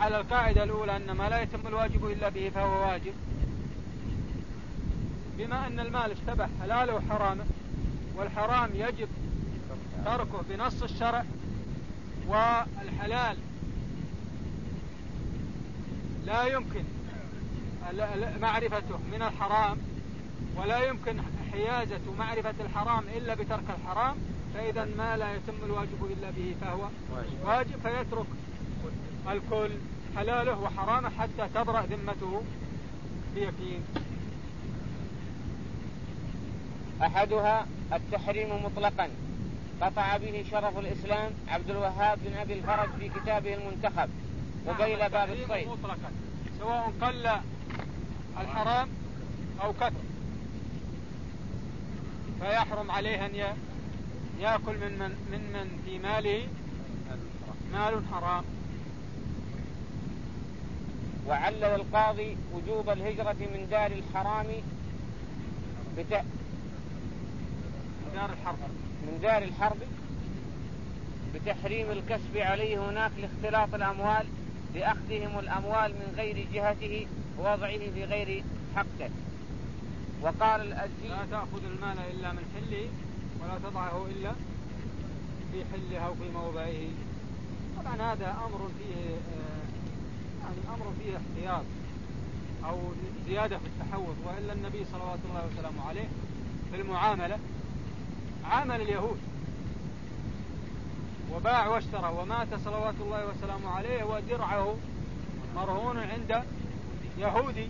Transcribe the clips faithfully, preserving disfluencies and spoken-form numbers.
على القاعدة الأولى أن ما لا يتم الواجب إلا به فهو واجب، بما أن المال اشتبه حلاله وحرامه، والحرام يجب تركه بنص الشرع، والحلال لا يمكن معرفته من الحرام، ولا يمكن حيازة معرفة الحرام إلا بترك الحرام، فإذا ما لا يتم الواجب إلا به فهو واجب، فيترك الكل حلاله وحرامه حتى تبرأ ذمته بيقين. أحدها التحريم مطلقا قطع به شرف الإسلام عبد الوهاب بن أبي الفرج في كتابه المنتخب وبين باب الصيد، مطلقا سواء قل الحرام أو كثر، فيحرم عليه أن يأكل من من, من, من في ماله مال حرام. وعلل القاضي وجوب الهجرة من دار الحرام بت... دار الحرب من دار الحرب بتحريم الكسب عليه هناك لاختلاط الأموال، لأخذهم الأموال من غير جهته ووضعه في غير حقه. وقال الأزدي لا تأخذ المال إلا من حله ولا تضعه إلا في حله أو في موضعه. طبعا هذا أمر فيه يعني أمر فيه احتياط أو زيادة في التحوط، وإلا النبي صلوات الله وسلامه عليه في المعاملة عامل اليهود وباع واشترى، ومات صلوات الله وسلامه عليه ودرعه مرهون عند يهودي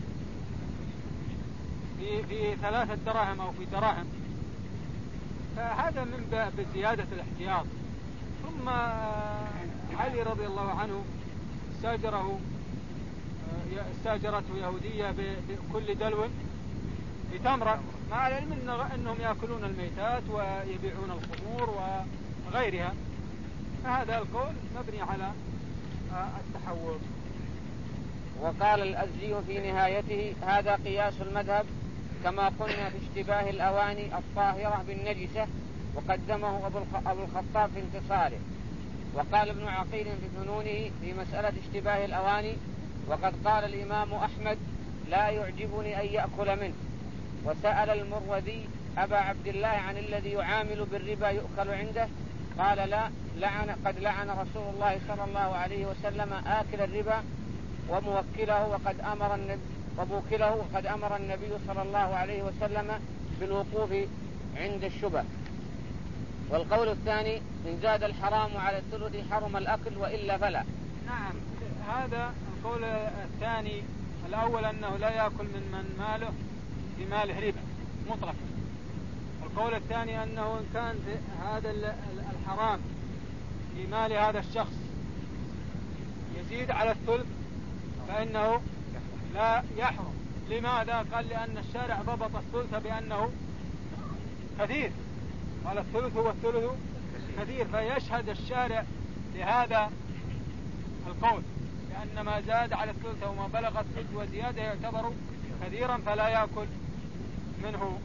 في, في ثلاثة دراهم أو في دراهم، فهذا من باب زيادة الاحتياط. ثم علي رضي الله عنه استاجره استاجرته يهودية بكل دلو بتمرة، مع العلم أنهم يأكلون الميتات ويبيعون الخمور وغيرها، فهذا القول مبني على التحول. وقال الأزدي في نهايته هذا قياس المذهب كما قلنا في اشتباه الأواني الطاهرة بالنجسة، وقدمه أبو الخطاب في انتصاره. وقال ابن عقيل في فنونه في مسألة اشتباه الأواني وقد قال الإمام أحمد لا يعجبني أن يأكل منه. وسأل المروذي أبا عبد الله عن الذي يعامل بالربا يؤكل عنده، قال لا، لعن قد لعن رسول الله صلى الله عليه وسلم آكل الربا وموكله، وقد أمر النبي وموكله وقد أمر النبي صلى الله عليه وسلم بالوقوف عند الشبه. والقول الثاني إن زاد الحرام على الثلث حرم الأكل وإلا فلا. نعم، هذا القول الثاني. الأول أنه لا يأكل من من ماله بماله ربا مطلقا. القول الثاني أنه إن كان هذا الحرام في مال هذا الشخص يزيد على الثلث فإنه لا يحرم. لماذا؟ قال لأن الشارع ضبط الثلث بأنه كثير، قال الثلث هو الثلث كثير، فيشهد الشارع لهذا القول لأن ما زاد على الثلث وما بلغ الثلث وزيادة يعتبر كثيرا فلا يأكل منه.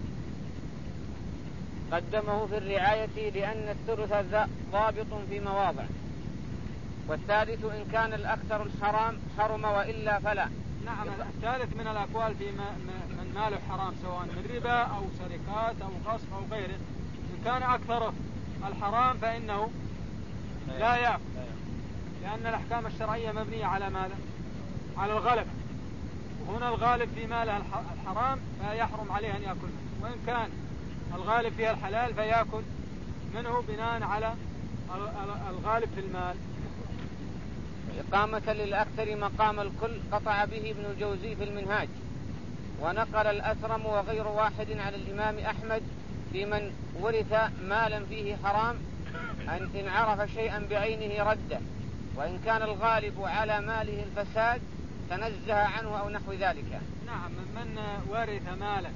قدمه في الرعاية لأن الثلث ضابط في مواضع. والثالث إن كان الأكثر الحرام حرم وإلا فلا. نعم، الثالث من الأقوال في من ماله حرام سواء من ربا أو سرقات أو غصب أو غيره، إن كان أكثره الحرام فإنه لا يأكل، لأن الأحكام الشرعية مبنية على ماذا؟ على الغلبة، وهنا الغالب في ماله الحرام فيحرم عليه أن يأكل منه، وإن كان الغالب فيها الحلال فيأكل منه بناء على الغالب في المال. إقامة للأكثر مقام الكل قطع به ابن الجوزي في المنهاج. ونقل الأثرم وغير واحد على الإمام أحمد في من ورث مالا فيه حرام أن إن عرف شيئا بعينه رده، وإن كان الغالب على ماله الفساد تنزه عنه أو نحو ذلك. نعم، من ورث مالا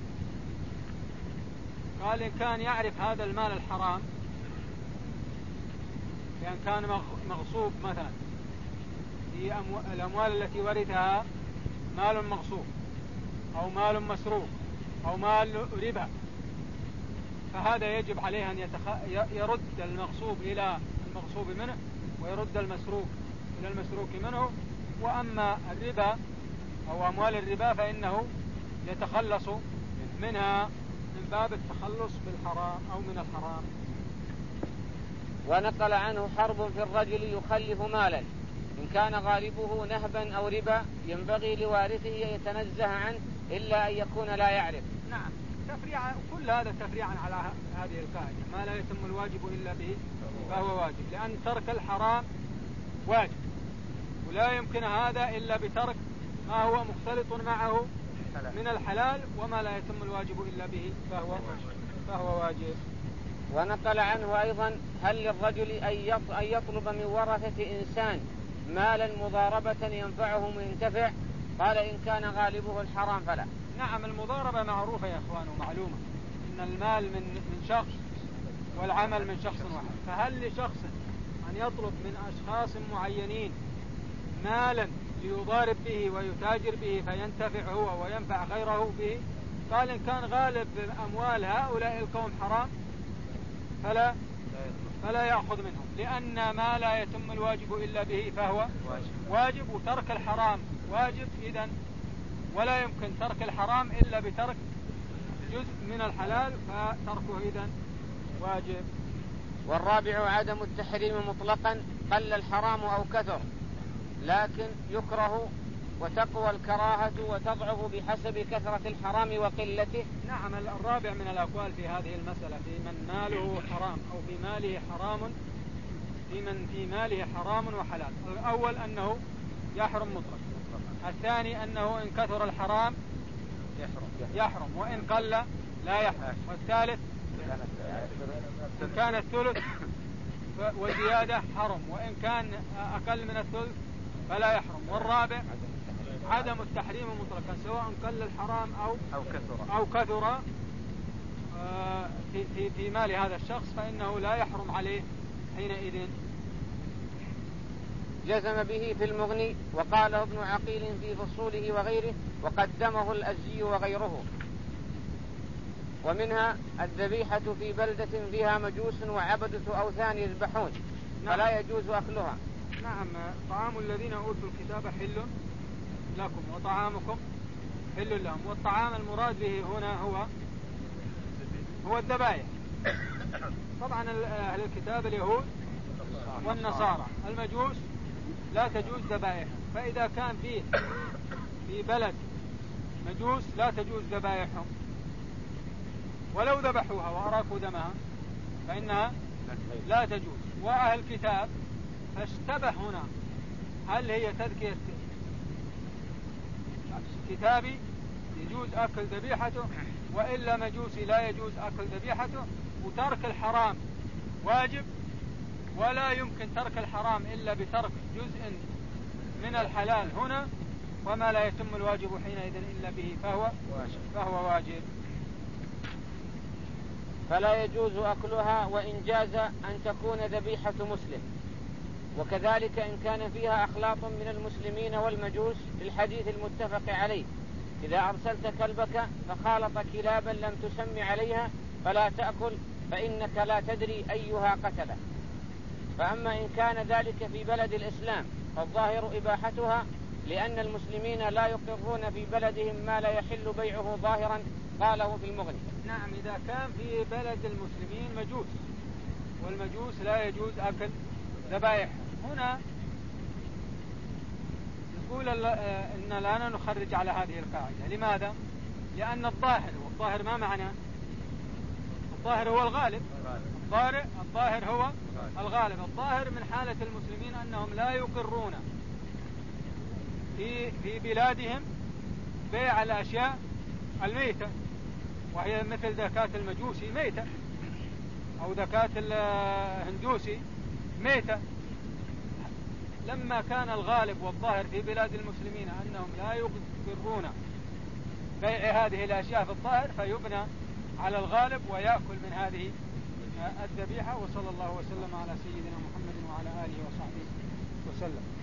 قال إن كان يعرف هذا المال الحرام، لأن كان مغصوب مثلا في الأموال التي ورثها مال مغصوب أو مال مسروق أو مال ربا، فهذا يجب عليه أن يتخ... يرد المغصوب إلى المغصوب منه ويرد المسروق إلى المسروق منه وأما الربا أو أموال الربا فإنه يتخلص منها من باب التخلص بالحرام أو من الحرام. ونقل عنه حرب في الرجل يخلف مالا إن كان غالبه نهبا أو ربا ينبغي لوارثه أن يتنزه عنه إلا أن يكون لا يعرف. نعم، تفريعا كل هذا تفريعا على هذه القاعدة، ما لا يتم الواجب إلا به فهو واجب، لأن ترك الحرام واجب، ولا يمكن هذا إلا بترك ما هو مختلط معه من الحلال، وما لا يتم الواجب إلا به فهو فهو واجب. ونقل عنه أيضا هل للرجل أن يطلب من ورثة إنسان مالا مضاربة ينفعهم وينتفع؟ قال إن كان غالبه الحرام فلا. نعم، المضاربة معروفة يا أخوان ومعلومة، إن المال من من شخص والعمل من شخص واحد، فهل لشخص أن يطلب من أشخاص معينين مالا ليضارب به ويتاجر به فينتفع هو وينفع غيره به؟ قال إن كان غالب أموال هؤلاء القوم حرام فلا فلا يأخذ منهم، لأن ما لا يتم الواجب إلا به فهو واجب، وترك الحرام واجب إذن، ولا يمكن ترك الحرام إلا بترك جزء من الحلال، فتركه إذن واجب. والرابع عدم التحريم مطلقا قل الحرام أو كثر، لكن يكره وتقوى الكراهة وتضعف بحسب كثرة الحرام وقلته. نعم، الرابع من الأقوال في هذه المسألة في من ماله حرام أو في ماله حرام، في من في ماله حرام وحلال. الأول أنه يحرم مطلق، الثاني أنه إن كثر الحرام يحرم وإن قل لا يحرم، والثالث إن كان الثلث وزيادة حرم وإن كان أقل من الثلث فلا يحرم، والرابع عدم التحريم مطلقا سواء قل الحرام أو أو كثر, أو كثر في, في, في مال هذا الشخص فإنه لا يحرم عليه حينئذ. جزم به في المغني وقاله ابن عقيل في فصوله وغيره، وقدمه الأزي وغيره. ومنها الذبيحة في بلدة فيها مجوس وعبدة أوثان يذبحون فلا يجوز أكلها. نعم، طعام الذين أوتوا الكتاب حل لكم وطعامكم حل لهم، والطعام المراد به هنا هو هو الذبائح. طبعا أهل الكتاب اليهود والنصارى، المجوس لا تجوز ذبائح، فإذا كان فيه في بلد مجوس لا تجوز ذبائحهم، ولو ذبحوها وأراقوا دمها فإنها لا تجوز. وأهل الكتاب فاشتبه هنا، هل هي تذكية كتابي يجوز أكل ذبيحته وإلا مجوسي لا يجوز أكل ذبيحته؟ وترك الحرام واجب، ولا يمكن ترك الحرام إلا بترك جزء من الحلال هنا، وما لا يتم الواجب حينئذ إلا به فهو فهو واجب. فلا يجوز أكلها وإن جاز أن تكون ذبيحة مسلم، وكذلك إن كان فيها أخلاط من المسلمين والمجوس للحديث المتفق عليه: إذا أرسلت كلبك فخالط كلابا لم تسم عليها فلا تأكل فإنك لا تدري أيها قتله. فأما إن كان ذلك في بلد الإسلام فالظاهر إباحتها، لأن المسلمين لا يقرون في بلدهم ما لا يحل بيعه ظاهرا، قاله في المغني. نعم، إذا كان في بلد المسلمين مجوس، والمجوس لا يجوز أكل ذبائح. هنا نقول إن لا نخرج على هذه القاعدة. لماذا؟ لأن الظاهر، والظاهر ما معنى؟ الظاهر هو الغالب، الظاهر, الظاهر هو الغالب. الظاهر من حالة المسلمين أنهم لا يقرون في, في بلادهم بيع الأشياء الميتة، وهي مثل زكاة المجوسي ميتة أو زكاة الهندوسي ميتة. لما كان الغالب والظاهر في بلاد المسلمين أنهم لا يقرون بيع هذه الأشياء في الظاهر، فيبنى على الغالب ويأكل من هذه الذبيحة. وصلى الله وسلم على سيدنا محمد وعلى آله وصحبه وسلم.